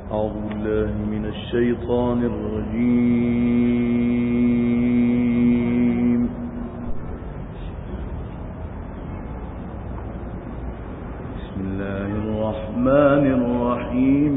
أعوذ بالله من الشيطان الرجيم. بسم الله الرحمن الرحيم.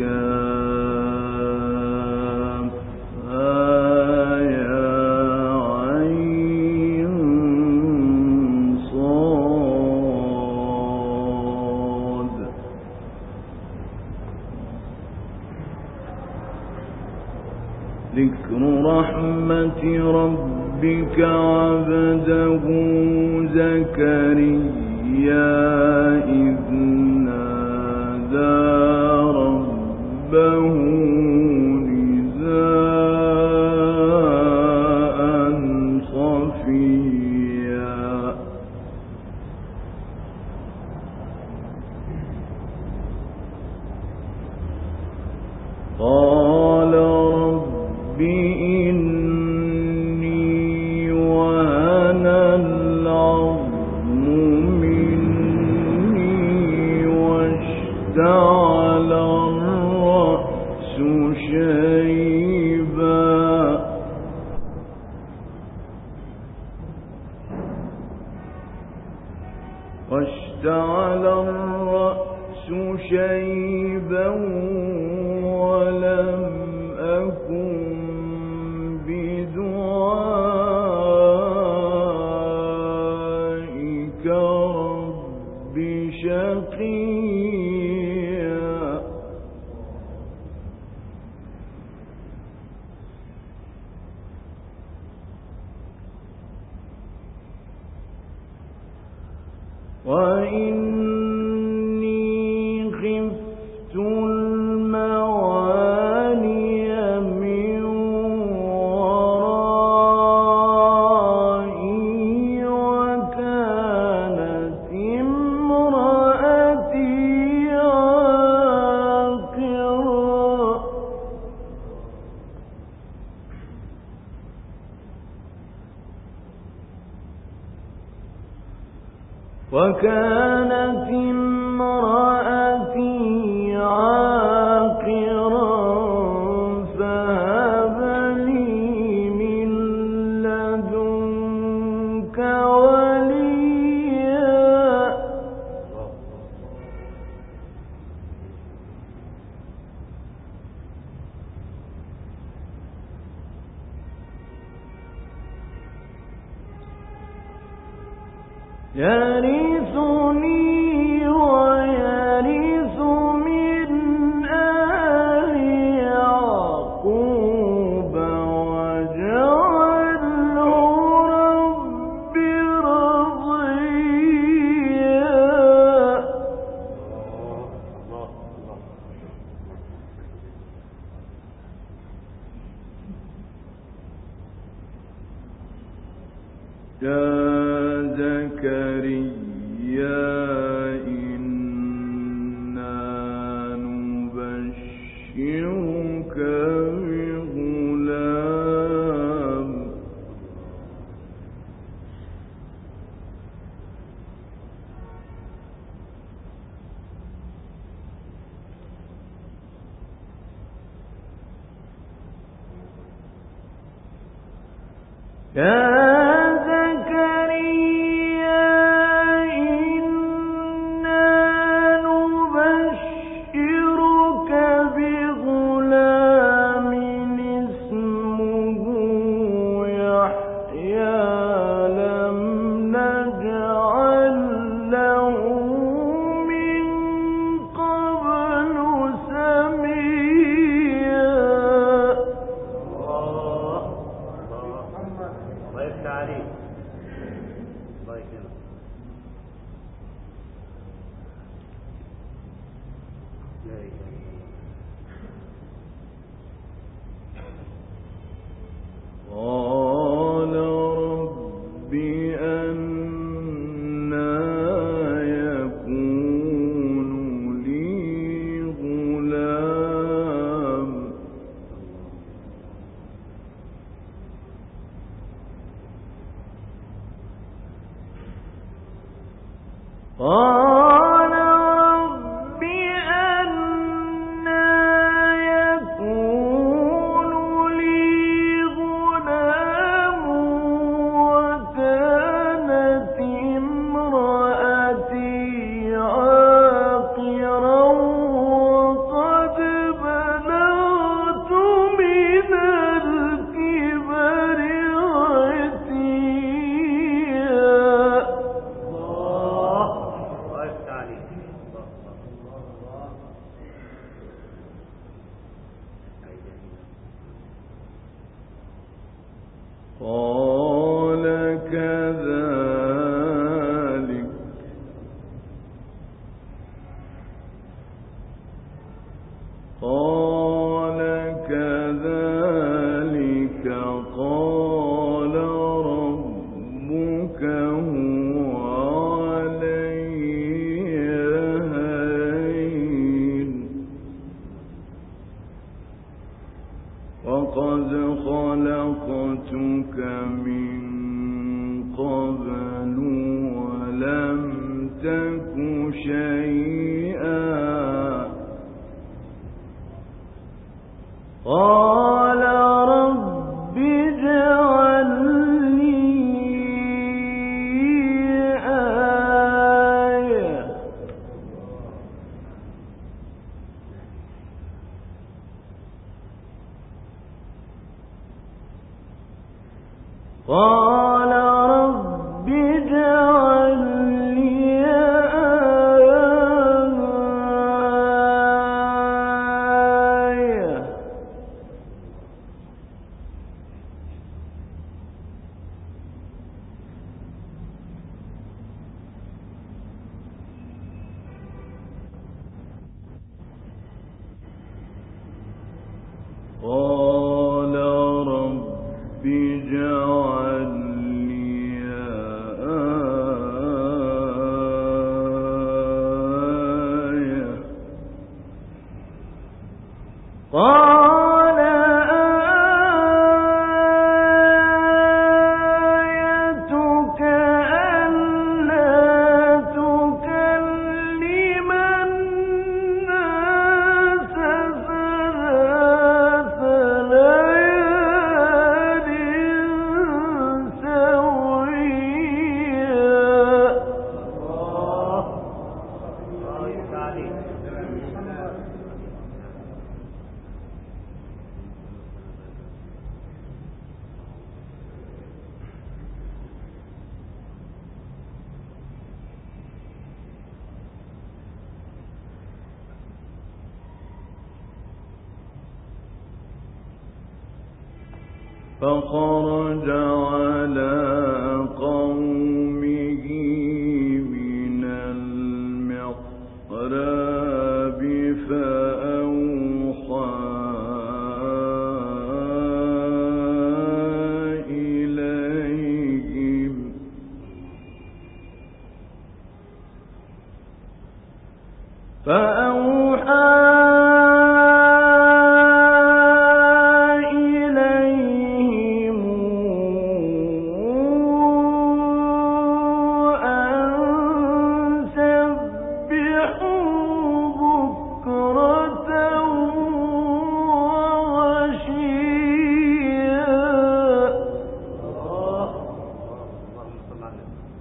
ذكر رحمة ربك عبده زكريا إذ نادى ربه نداء خفيا قال رب إني وهن العظم مني واشتعل الرأس شيبا ولم أكن بدعائك رب شقيا وإني خفت الموالي من ورائي وكانت امرأتي عاقرا فهب لي من لدنك وليا يرثني ويرث من آل يعقوب واجعله رب رضيا يا زكريا إنا نبشرك بغلام اسمه يحيى لم نجعل له من قبل سميا الله يفتح عليك. الله يكرمك. قال رب أنى يكون لي غلام قال رب أنى قال كذلك قال ربك هو علي هين وقد خلقتك من قبل ولم تك شيئا قال رب اجعل لي آية قال رب اجعل لي آية قال رب اجعل لي آية قال آيتك ألا تكلم الناس ثلاث ليال سويا الله يفتح فخرج على قومه من المحراب فأوحى إليهم أن سبحوا بكرة وعشيا اللهم صل على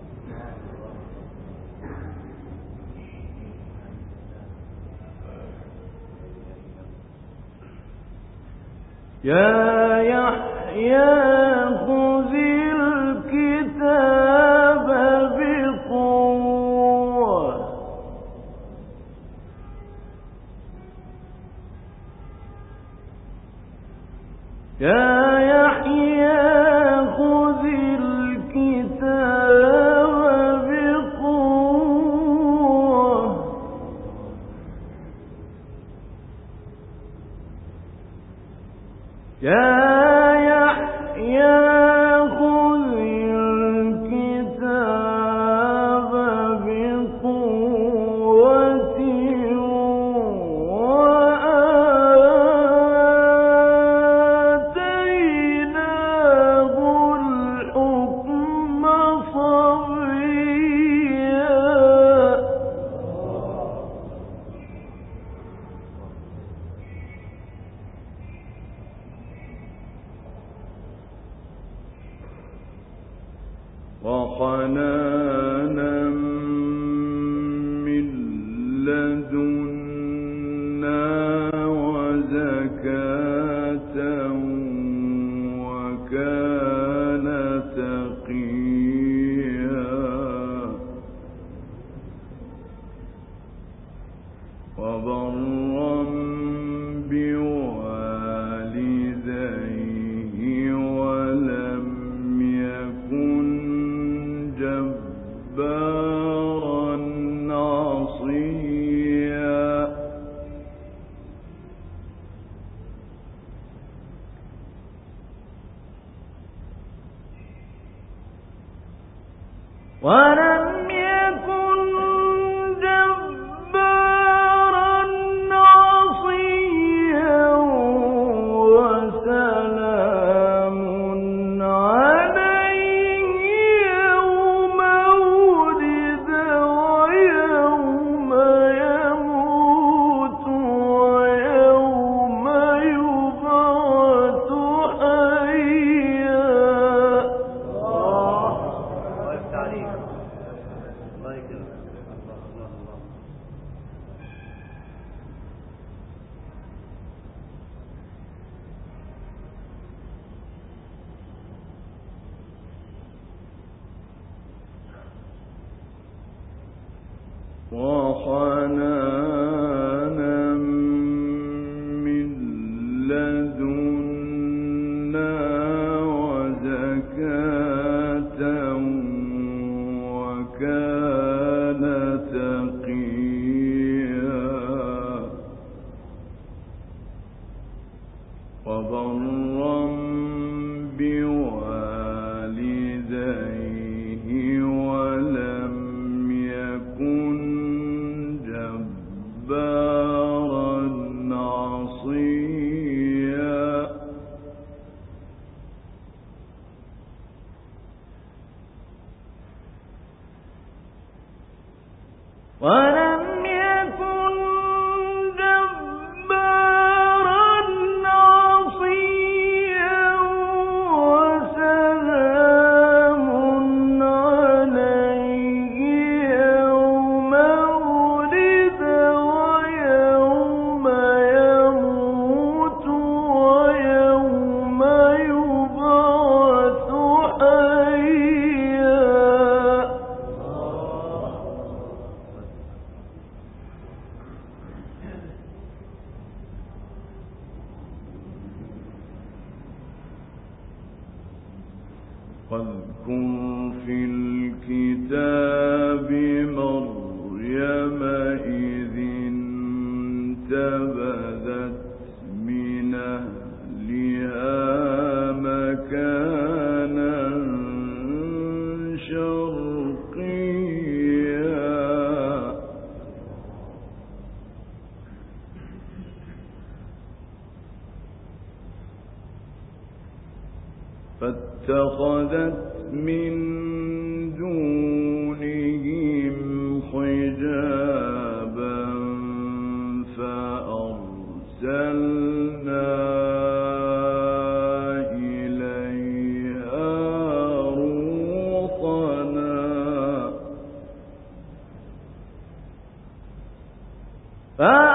يا يحيى خذ الكتاب بقوة يا يحيى خذ الكتاب بقوة يا يحيى خذ الكتاب بقوة وآتيناه الحكم صبيا وحنانا من لدنا وزكاة وكان تقيا وبرا بوالديه ولم يكن جبارا عصيا واذكر في الكتاب مريم إذ انتبذت من أهلها مكانا شرقيا فاتخذت من دونهم حجابا فأرسلنا إليها روحنا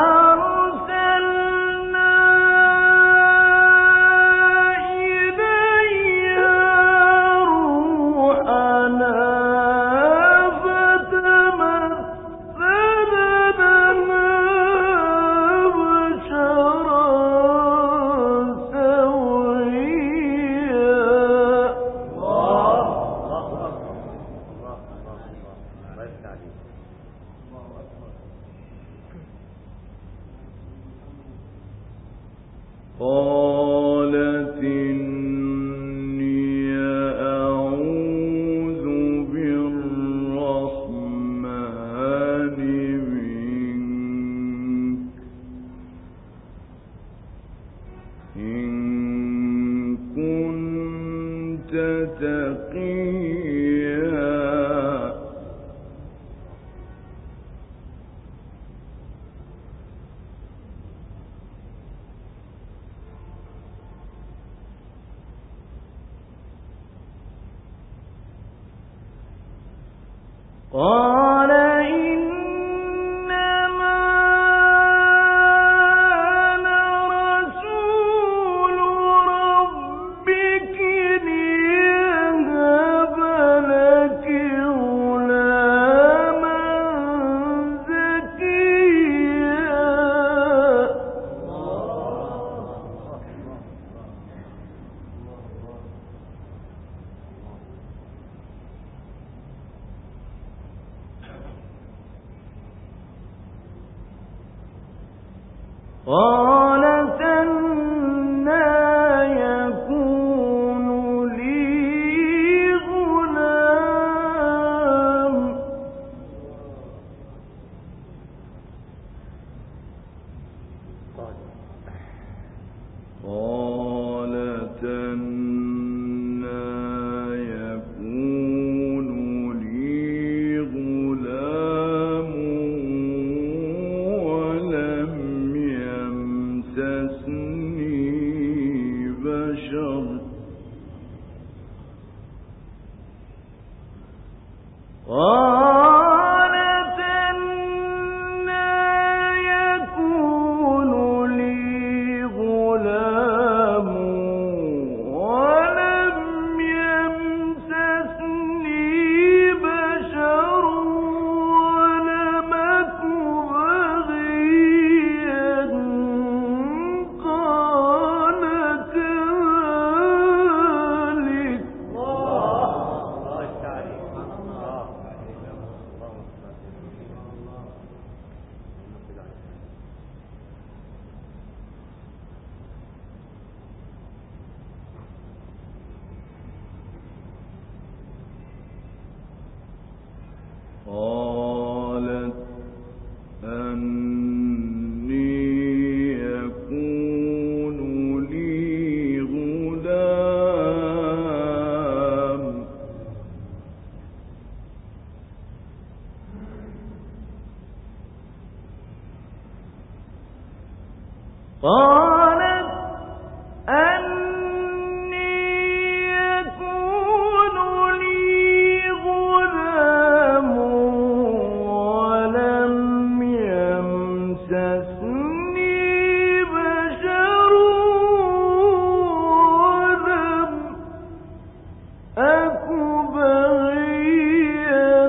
قالت إني أعوذ بالرحمن منك إن كنت تقيا قال إنما أنا رسول ربك ليهب لك غلاما زكيا قالت أنى يكون لي غلام قالت أنى يكون لي غلام ولم يمسسني بشر قالت أنى يكون لي غلام قالت أني يكون لي غلام ولم يمسسني بشر ولم أك بغيا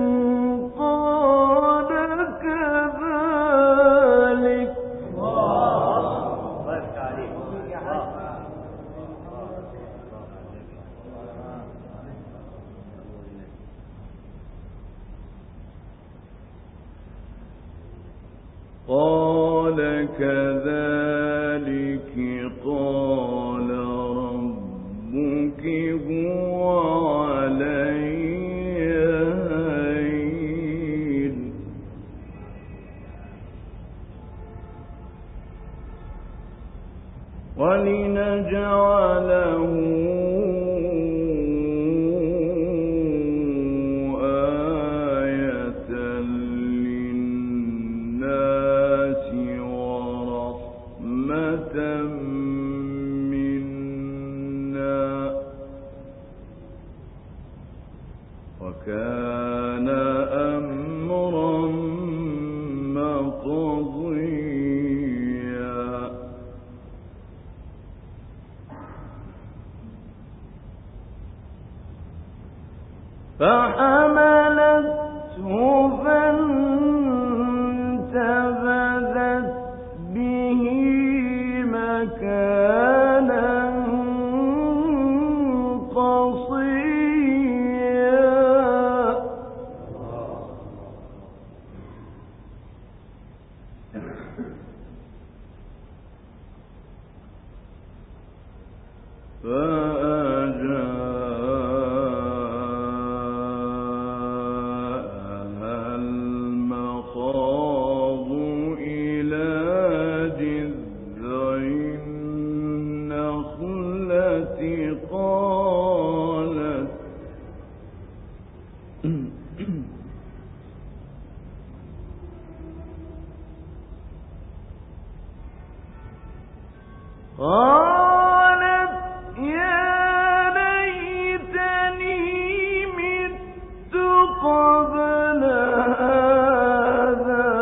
قال كذلك قال كذلك قال ربك هو علي هين ولنجعله آية للناس ورحمة منا وكان أمرا مقضيا فحملته فانتبذت به مكانا قصيا فأجاءها المخاض إلى جذع النخلة قالت يا ليتني مت قبل هذا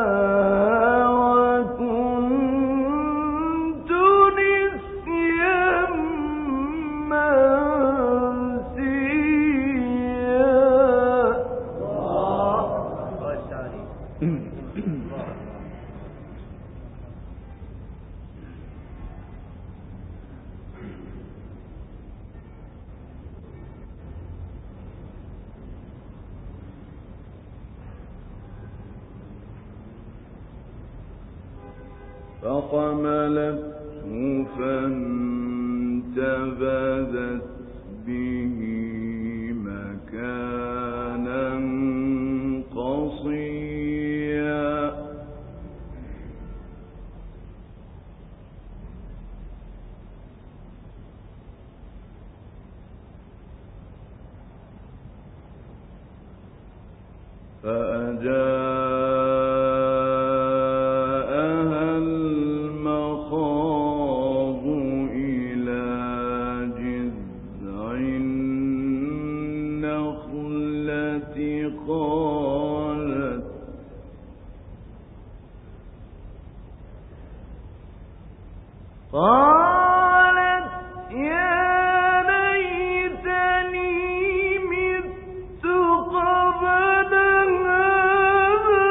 وكنت نسيا منسيا فحملته فانتبذت به مكانا قصيا فأجاءها المخاض إلى جذع النخلة قالت يا ليتني مت قبل هذا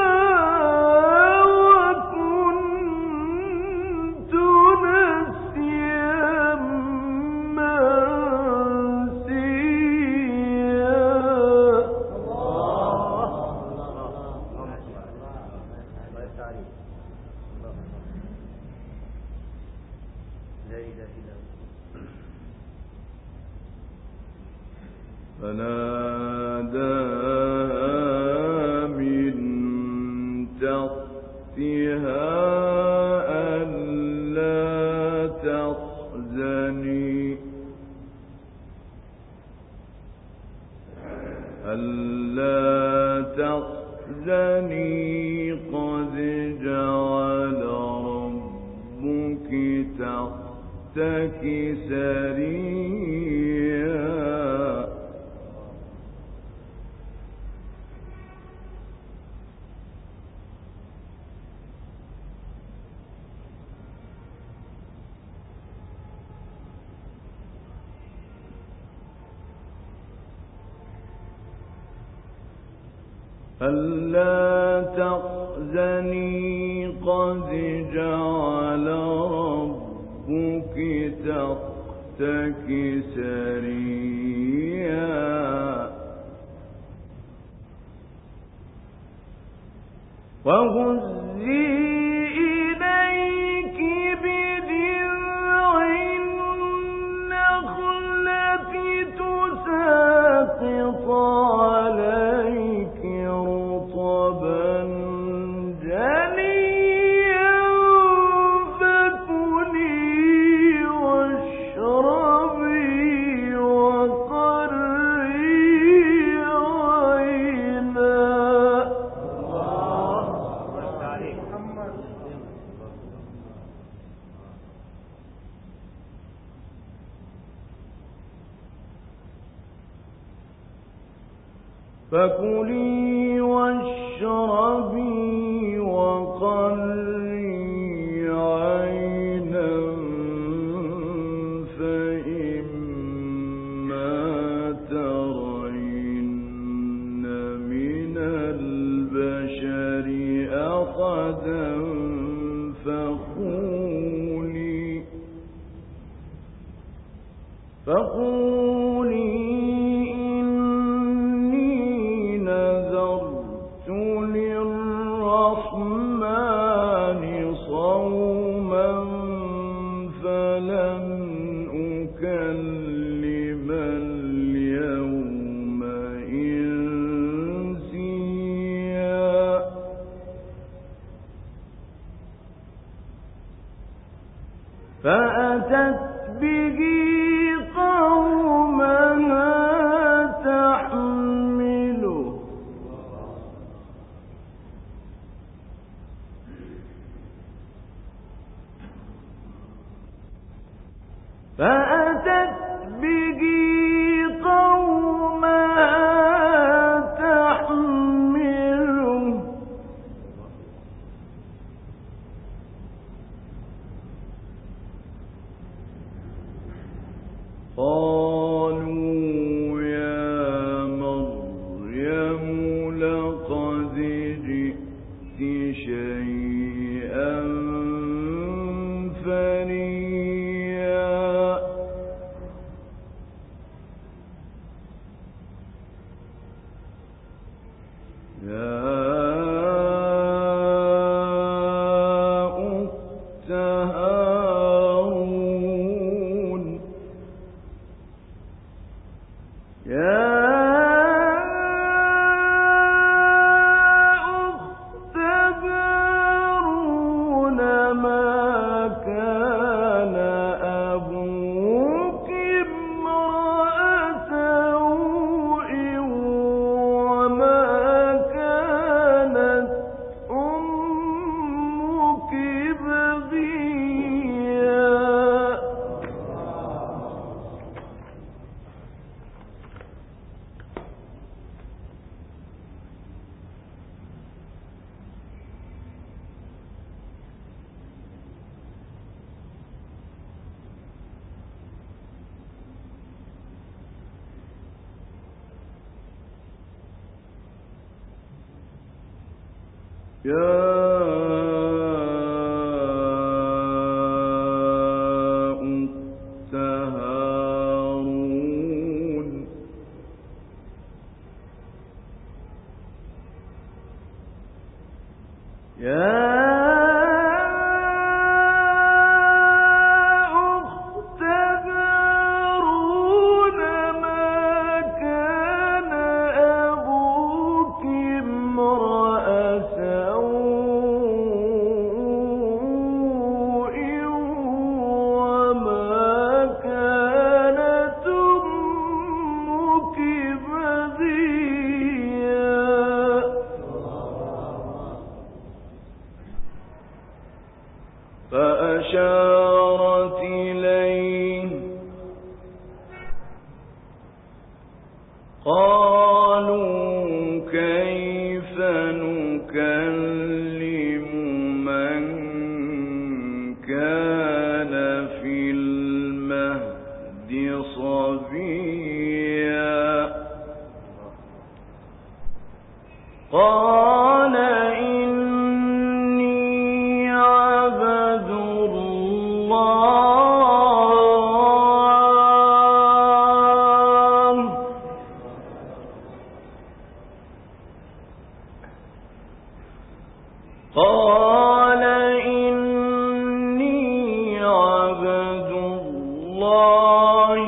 وكنت نسيا منسيا فناداها من تحتها ألا تحزني قد جعل ربك تحتك سريا ألا تحزني قد جعل ربك تحتك سريا وهزي إليك بجذع النخلة تساقط عليك رطبا جنيا فكلي واشربي وقري عينا. فكلي واشربي وقري عينا فإما ترين من البشر أحدا فقولي للرحمن صوما فلن أكلم اليوم إنسيا. فأتت به قومها تحمله قالوا يا مريم لقد جئت شيئا فريا. يا أخت هارون ما كان أبوك امرأ سوء وما كانت أمك بغيا. يا أخت هارون ما كان أبوك امرأ سوء وما كانت أمك بغيا. فأشارت إليه قالوا كيف نكلم من كان في المهد صبيا قال إني عبد الله قال إني عبد الله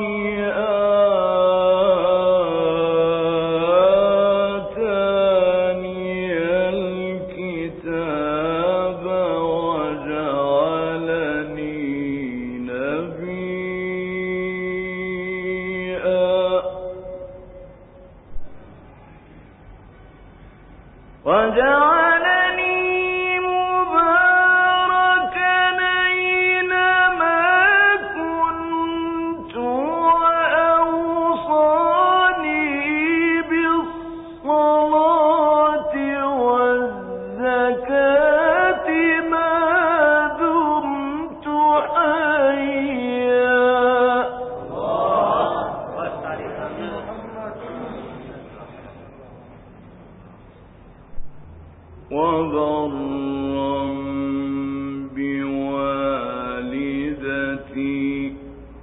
آتاني الكتاب وجعلني نبيا وجعلني مباركا أينما كنت وأوصاني بالصلاة والزكاة ما دمت حيا وبرا بوالدتي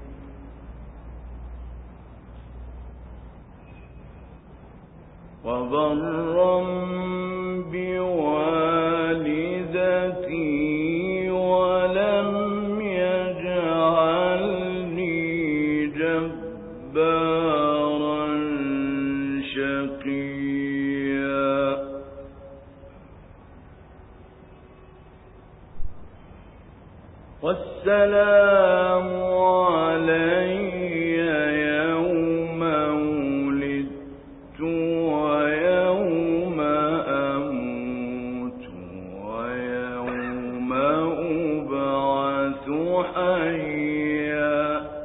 ولم يجعلني جبارا شقيا والسلام علي يوم ولدت ويوم أموت ويوم أبعث حيا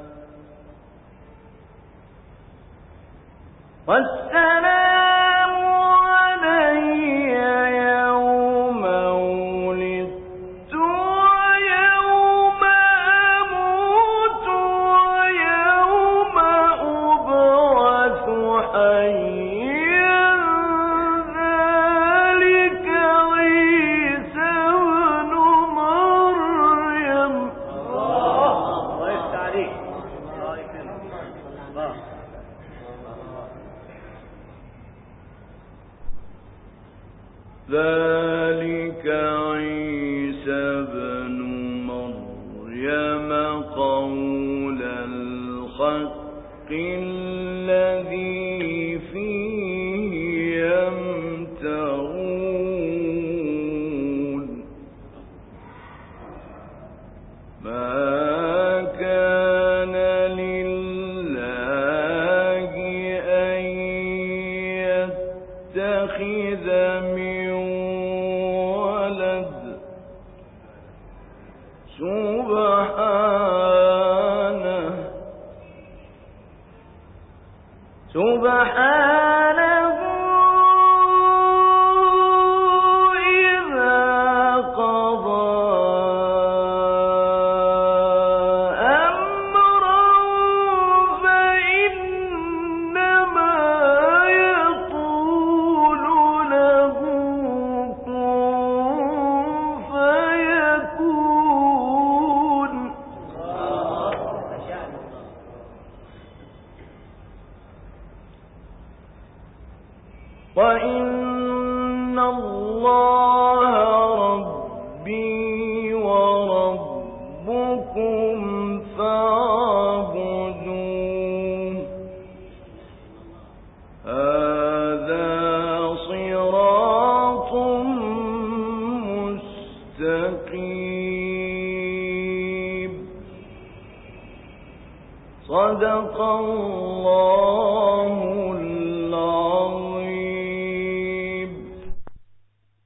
والسلام علي يوم ولدت ويوم أموت ويوم أبعث حيا ذلك عيسى ابن مريم الله يفتح عليك. الله يكرمك. الله. ذلك عيسى ابن مريم قول الحق الذي فيه يمترون ما كان لله أن يتخذ من ولد سبحانه إذا قضى أمرا فإنما يقول له كن فيكون وإن الله ربي وربكم فاعبدوه هذا صراط مستقيم صدق الله العظيم.